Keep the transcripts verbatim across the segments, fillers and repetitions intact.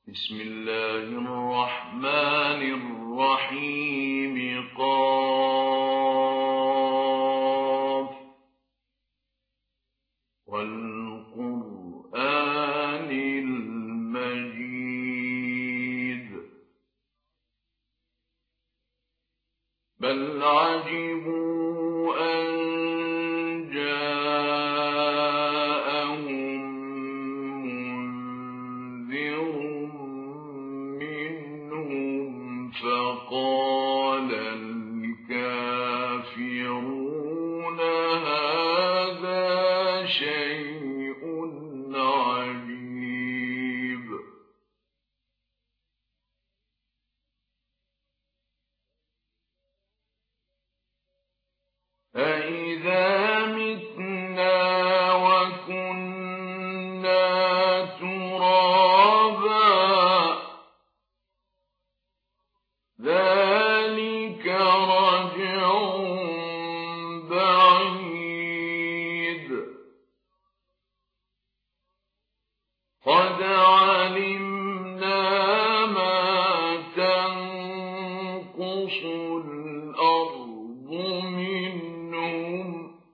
بسم الله الرحمن الرحيم. قاف والقرآن المجيد بل عجبوا أن جاءهم منذر منهم فقال الكافرون هذا شيء عجيب. أَإِذَا مِتْنَا وَكُنَّا تُرَابًا ذَلِكَ رَجْعٌ بَعِيدٌ. قَدْ عَلِمْنَا مَا تَنقُصُ الْأَرْضُ مِنْهُمْ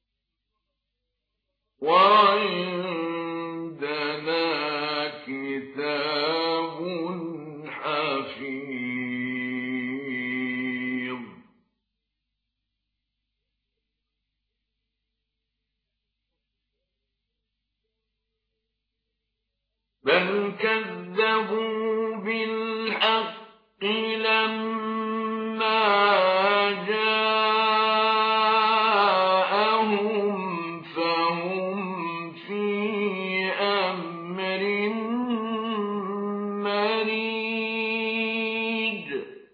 وَعِندَنَا كِتَابٌ حَفِيظٌ. بل كذبوا بالحق لما جاءهم فهم في أمر مريج.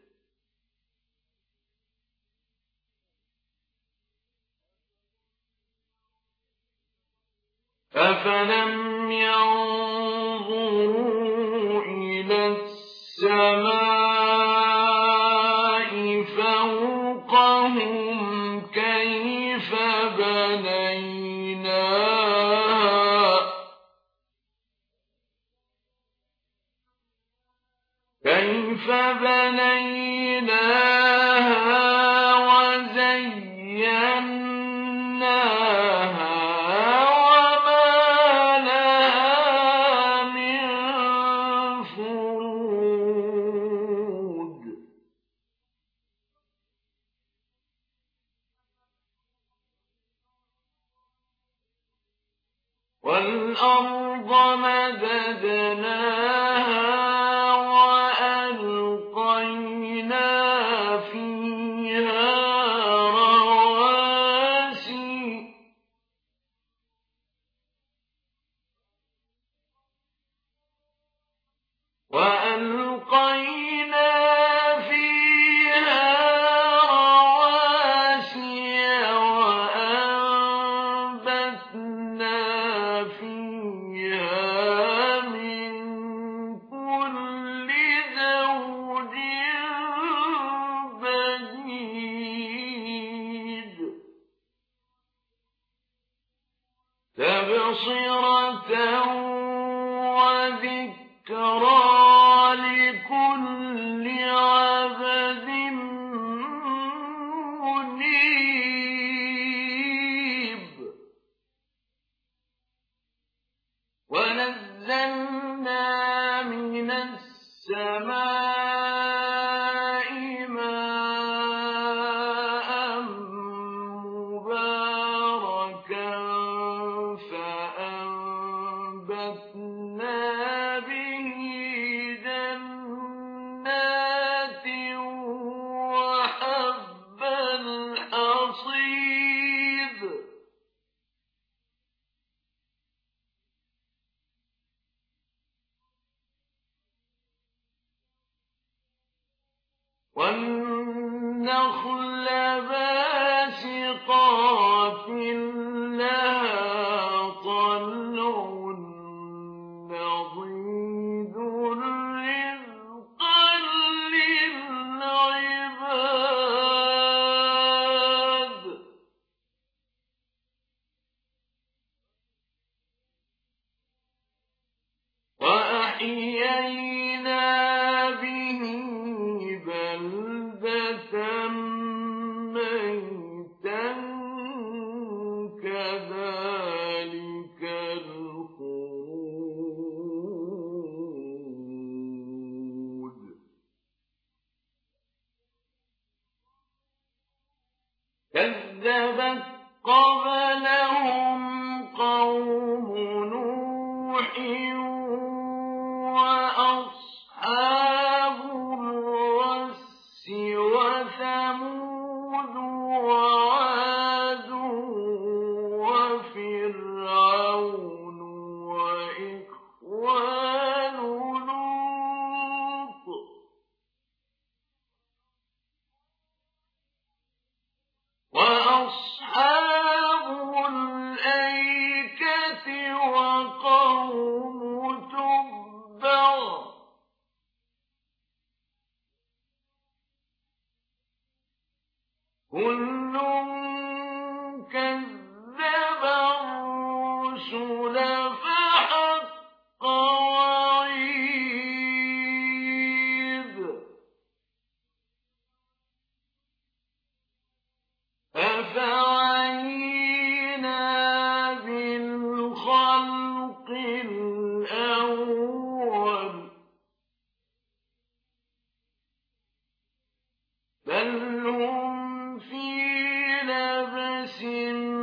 أفلم ينظروا إلى السماء فوقهم كيف بنيناها كيف بنيناها وزيناها والأرض مددناها وألقينا فيها رواسي وألقينا فيها رواسي وأنبتنا فيها من كل زوج بهيج تبصرة وذكرى لكل عبد منيب. ونزلنا من السماء ماء مباركا فأنبتنا به جنات وحب الحصيد. والنخل باسقات لها طلع نضيد رزقا للعباد. وأحيينا كُلٌّ كَذَّبَ الرُّسُلَ فَحَقَّ وَعِيدِ أَفَعَيِينَا بِالْخَلْقِ الْأَوَّلِ بَلْ هُمْ فِي لَبْسٍ